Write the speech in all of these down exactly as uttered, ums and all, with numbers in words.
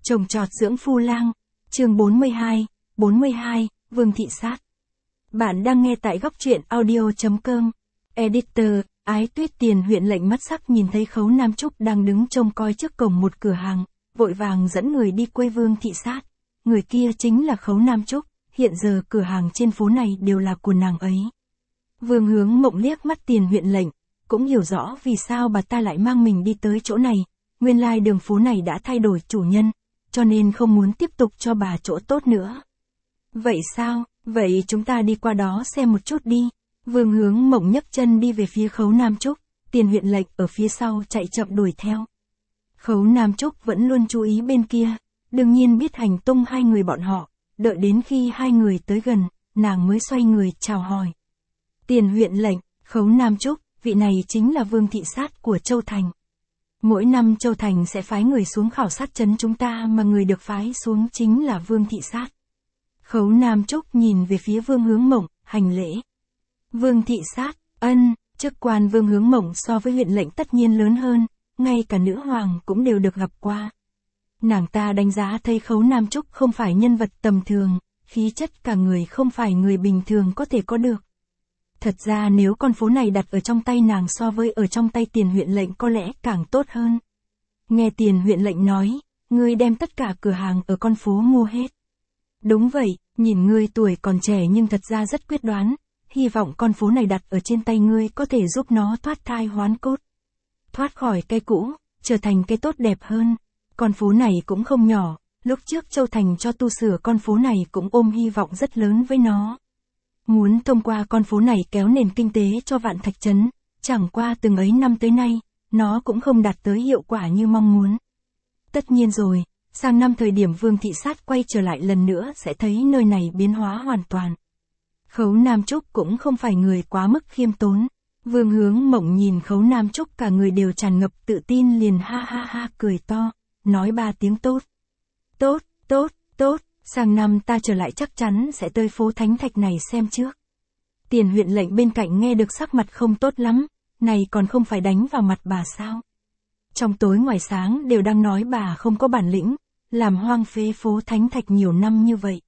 Trồng trọt dưỡng phu lang, chương bốn mươi hai, bốn mươi hai, Vương Thị Sát. Bạn đang nghe tại góc truyện audio chấm com. Editor, Ái Tuyết Tiền huyện lệnh mất sắc nhìn thấy Khấu Nam Trúc đang đứng trông coi trước cổng một cửa hàng, vội vàng dẫn người đi quê Vương Thị Sát. Người kia chính là Khấu Nam Trúc, hiện giờ cửa hàng trên phố này đều là của nàng ấy. Vương Hướng Mộng liếc mắt Tiền huyện lệnh, cũng hiểu rõ vì sao bà ta lại mang mình đi tới chỗ này, nguyên lai đường phố này đã thay đổi chủ nhân, cho nên không muốn tiếp tục cho bà chỗ tốt nữa. Vậy sao, vậy chúng ta đi qua đó xem một chút đi. Vương Hướng Mộng nhấc chân đi về phía Khấu Nam Trúc, Tiền huyện lệnh ở phía sau chạy chậm đuổi theo. Khấu Nam Trúc vẫn luôn chú ý bên kia, đương nhiên biết hành tung hai người bọn họ, đợi đến khi hai người tới gần, nàng mới xoay người chào hỏi. Tiền huyện lệnh, Khấu Nam Trúc, vị này chính là Vương Thị Sát của Châu Thành. Mỗi năm Châu Thành sẽ phái người xuống khảo sát trấn chúng ta mà người được phái xuống chính là Vương Thị Sát. Khấu Nam Trúc nhìn về phía Vương Hướng Mộng, hành lễ. Vương Thị Sát, ân, chức quan Vương Hướng Mộng so với huyện lệnh tất nhiên lớn hơn, ngay cả nữ hoàng cũng đều được gặp qua. Nàng ta đánh giá thấy Khấu Nam Trúc không phải nhân vật tầm thường, khí chất cả người không phải người bình thường có thể có được. Thật ra nếu con phố này đặt ở trong tay nàng so với ở trong tay Tiền huyện lệnh có lẽ càng tốt hơn. Nghe Tiền huyện lệnh nói, ngươi đem tất cả cửa hàng ở con phố mua hết. Đúng vậy, nhìn ngươi tuổi còn trẻ nhưng thật ra rất quyết đoán, hy vọng con phố này đặt ở trên tay ngươi có thể giúp nó thoát thai hoán cốt. Thoát khỏi cái cũ, trở thành cái tốt đẹp hơn. Con phố này cũng không nhỏ, lúc trước Châu Thành cho tu sửa con phố này cũng ôm hy vọng rất lớn với nó. Muốn thông qua con phố này kéo nền kinh tế cho Vạn Thạch Trấn, chẳng qua từng ấy năm tới nay, nó cũng không đạt tới hiệu quả như mong muốn. Tất nhiên rồi, sang năm thời điểm Vương Thị Sát quay trở lại lần nữa sẽ thấy nơi này biến hóa hoàn toàn. Khấu Nam Trúc cũng không phải người quá mức khiêm tốn. Vương Hướng Mộng nhìn Khấu Nam Trúc cả người đều tràn ngập tự tin liền ha ha ha cười to, nói ba tiếng tốt. Tốt, tốt, tốt. Sang năm ta trở lại chắc chắn sẽ tới phố Thánh Thạch này xem trước. Tiền huyện lệnh bên cạnh nghe được sắc mặt không tốt lắm, này còn không phải đánh vào mặt bà sao. Trong tối ngoài sáng đều đang nói bà không có bản lĩnh, làm hoang phế phố Thánh Thạch nhiều năm như vậy.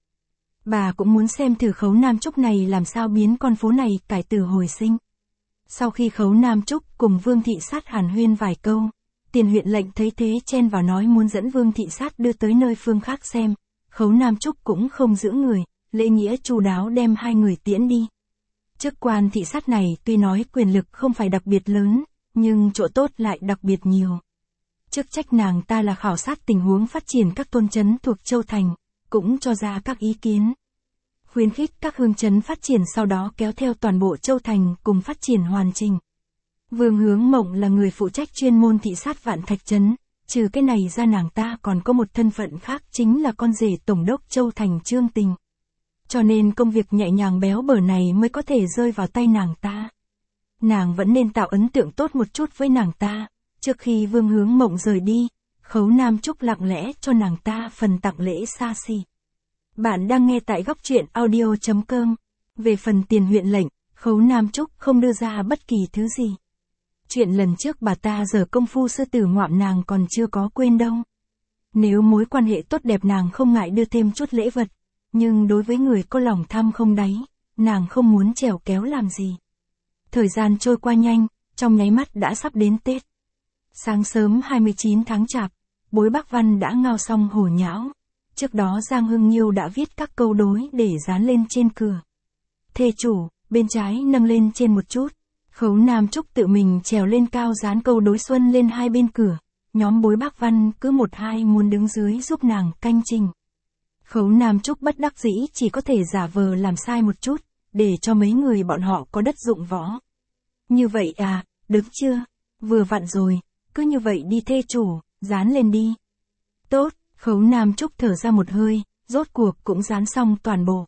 Bà cũng muốn xem thử Khấu Nam Trúc này làm sao biến con phố này cải tử hồi sinh. Sau khi Khấu Nam Trúc cùng Vương Thị Sát hàn huyên vài câu, Tiền huyện lệnh thấy thế chen vào nói muốn dẫn Vương Thị Sát đưa tới nơi phương khác xem. Khấu Nam Trúc cũng không giữ người, lễ nghĩa chu đáo đem hai người tiễn đi. Chức quan thị sát này tuy nói quyền lực không phải đặc biệt lớn, nhưng chỗ tốt lại đặc biệt nhiều. Chức trách nàng ta là khảo sát tình huống phát triển các thôn trấn thuộc Châu Thành, cũng cho ra các ý kiến. Khuyến khích các hương trấn phát triển sau đó kéo theo toàn bộ Châu Thành cùng phát triển hoàn chỉnh. Vương Hướng Mộng là người phụ trách chuyên môn thị sát Vạn Thạch Trấn. Trừ cái này ra nàng ta còn có một thân phận khác chính là con rể Tổng đốc Châu Thành Trương Tình. Cho nên công việc nhẹ nhàng béo bở này mới có thể rơi vào tay nàng ta. Nàng vẫn nên tạo ấn tượng tốt một chút với nàng ta. Trước khi Vương Hướng Mộng rời đi, Khấu Nam Trúc lặng lẽ cho nàng ta phần tặng lễ xa xỉ. Bạn đang nghe tại góc truyện audio chấm com. Về phần Tiền huyện lệnh, Khấu Nam Trúc không đưa ra bất kỳ thứ gì. Chuyện lần trước bà ta giở công phu sư tử ngoạm nàng còn chưa có quên đâu. Nếu mối quan hệ tốt đẹp nàng không ngại đưa thêm chút lễ vật, nhưng đối với người có lòng tham không đáy, nàng không muốn trèo kéo làm gì. Thời gian trôi qua nhanh, trong nháy mắt đã sắp đến Tết. Sáng sớm hai mươi chín tháng Chạp, Bối Bác Văn đã ngao xong hổ nhão. Trước đó Giang Hưng Nhiêu đã viết các câu đối để dán lên trên cửa. Thê chủ, bên trái nâng lên trên một chút. Khấu Nam Trúc tự mình trèo lên cao dán câu đối xuân lên hai bên cửa, nhóm Bối Bác Văn cứ một hai muốn đứng dưới giúp nàng canh trình. Khấu Nam Trúc bất đắc dĩ chỉ có thể giả vờ làm sai một chút, để cho mấy người bọn họ có đất dụng võ. Như vậy à, được chưa? Vừa vặn rồi, cứ như vậy đi thê chủ, dán lên đi. Tốt, Khấu Nam Trúc thở ra một hơi, rốt cuộc cũng dán xong toàn bộ.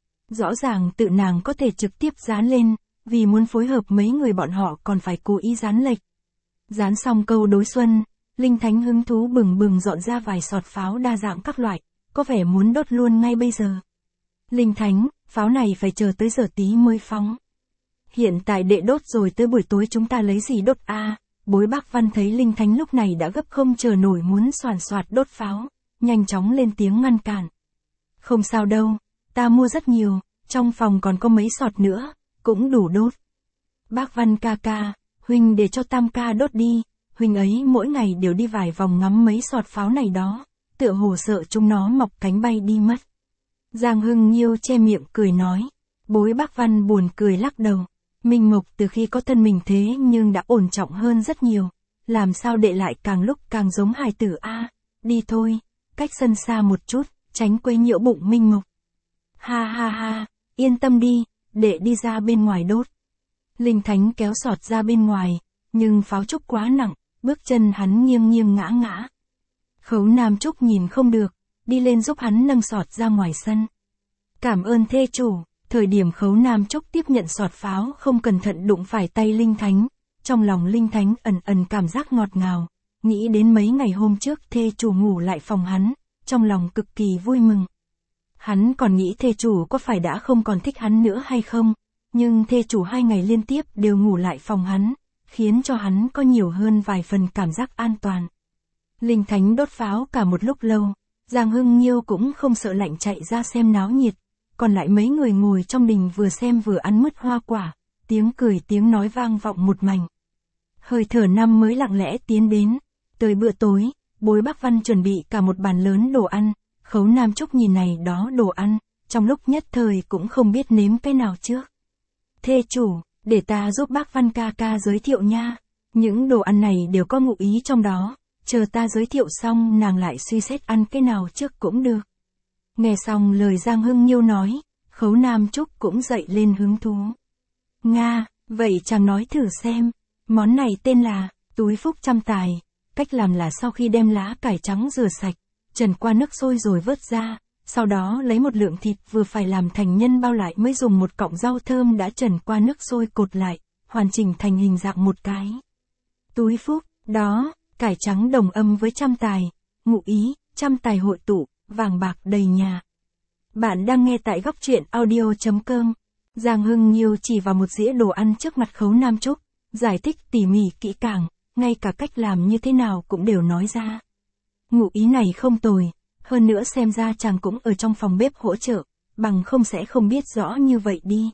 Rõ ràng tự nàng có thể trực tiếp dán lên. Vì muốn phối hợp mấy người bọn họ còn phải cố ý dán lệch. Dán xong câu đối xuân, Linh Thánh hứng thú bừng bừng dọn ra vài sọt pháo đa dạng các loại, có vẻ muốn đốt luôn ngay bây giờ. Linh Thánh, pháo này phải chờ tới giờ tí mới phóng. Hiện tại đệ đốt rồi tới buổi tối chúng ta lấy gì đốt a? À, Bối Bác Văn thấy Linh Thánh lúc này đã gấp không chờ nổi muốn soàn soạt đốt pháo, nhanh chóng lên tiếng ngăn cản. Không sao đâu, ta mua rất nhiều, trong phòng còn có mấy sọt nữa, cũng đủ đốt. Bác Văn ca ca, huynh để cho Tam ca đốt đi, huynh ấy mỗi ngày đều đi vài vòng ngắm mấy sọt pháo này đó, tựa hồ sợ chúng nó mọc cánh bay đi mất. Giang Hưng Nhiêu che miệng cười nói, bối bác Văn buồn cười lắc đầu. Minh Mộc từ khi có thân mình thế nhưng đã ổn trọng hơn rất nhiều, làm sao đệ lại càng lúc càng giống hài tử a, đi thôi, cách sân xa một chút, tránh quấy nhiễu bụng Minh Mộc. Ha ha ha, yên tâm đi, đệ đi ra bên ngoài đốt. Linh Thánh kéo sọt ra bên ngoài, nhưng pháo trúc quá nặng, bước chân hắn nghiêng nghiêng ngã ngã. Khấu Nam Trúc nhìn không được, đi lên giúp hắn nâng sọt ra ngoài sân. Cảm ơn thê chủ. Thời điểm Khấu Nam Trúc tiếp nhận sọt pháo không cẩn thận đụng phải tay Linh Thánh, trong lòng Linh Thánh ẩn ẩn cảm giác ngọt ngào, nghĩ đến mấy ngày hôm trước thê chủ ngủ lại phòng hắn, trong lòng cực kỳ vui mừng. Hắn còn nghĩ thê chủ có phải đã không còn thích hắn nữa hay không, nhưng thê chủ hai ngày liên tiếp đều ngủ lại phòng hắn, khiến cho hắn có nhiều hơn vài phần cảm giác an toàn. Linh Thánh đốt pháo cả một lúc lâu, Giang Hưng Nhiêu cũng không sợ lạnh chạy ra xem náo nhiệt. Còn lại mấy người ngồi trong đình vừa xem vừa ăn mứt hoa quả, tiếng cười tiếng nói vang vọng một mảnh. Hơi thở năm mới lặng lẽ tiến đến, tới bữa tối, bối bác Văn chuẩn bị cả một bàn lớn đồ ăn, Khấu Nam Trúc nhìn này đó đồ ăn, trong lúc nhất thời cũng không biết nếm cái nào trước. Thê chủ, để ta giúp bác Văn ca ca giới thiệu nha, những đồ ăn này đều có ngụ ý trong đó, chờ ta giới thiệu xong nàng lại suy xét ăn cái nào trước cũng được. Nghe xong lời Giang Hưng Nhiêu nói, Khấu Nam Trúc cũng dậy lên hứng thú. Nga, vậy chàng nói thử xem, món này tên là túi phúc trăm tài, cách làm là sau khi đem lá cải trắng rửa sạch, trần qua nước sôi rồi vớt ra, sau đó lấy một lượng thịt vừa phải làm thành nhân bao lại mới dùng một cọng rau thơm đã trần qua nước sôi cột lại, hoàn chỉnh thành hình dạng một cái. Túi phúc, đó, cải trắng đồng âm với trăm tài, ngụ ý, trăm tài hội tụ, vàng bạc đầy nhà. Bạn đang nghe tại góc truyện audio chấm com. Giang Hưng Nhiêu chỉ vào một dĩa đồ ăn trước mặt Khấu Nam Trúc, giải thích tỉ mỉ kỹ càng, ngay cả cách làm như thế nào cũng đều nói ra. Ngụ ý này không tồi, hơn nữa xem ra chàng cũng ở trong phòng bếp hỗ trợ, bằng không sẽ không biết rõ như vậy đi.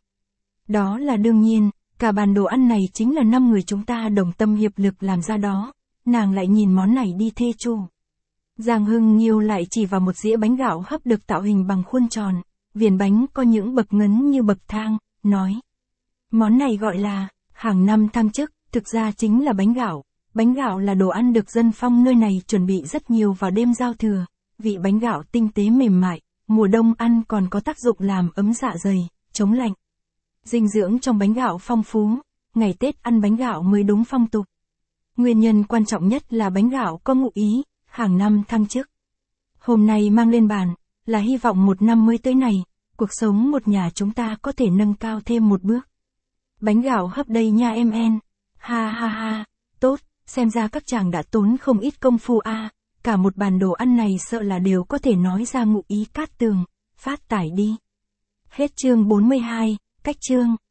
Đó là đương nhiên, cả bàn đồ ăn này chính là năm người chúng ta đồng tâm hiệp lực làm ra đó, nàng lại nhìn món này đi thê chủ. Giang Hưng Nhiêu lại chỉ vào một dĩa bánh gạo hấp được tạo hình bằng khuôn tròn, viền bánh có những bậc ngấn như bậc thang, nói. Món này gọi là, hàng năm thăng chức, thực ra chính là bánh gạo. Bánh gạo là đồ ăn được dân phong nơi này chuẩn bị rất nhiều vào đêm giao thừa, vị bánh gạo tinh tế mềm mại, mùa đông ăn còn có tác dụng làm ấm dạ dày, chống lạnh. Dinh dưỡng trong bánh gạo phong phú, ngày Tết ăn bánh gạo mới đúng phong tục. Nguyên nhân quan trọng nhất là bánh gạo có ngụ ý, hàng năm thăng chức. Hôm nay mang lên bàn, là hy vọng một năm mới tới này, cuộc sống một nhà chúng ta có thể nâng cao thêm một bước. Bánh gạo hấp đây nha em en. Ha ha ha, tốt, xem ra các chàng đã tốn không ít công phu a, cả một bàn đồ ăn này sợ là đều có thể nói ra ngụ ý cát tường, phát tải đi. Hết chương bốn mươi hai, cách chương.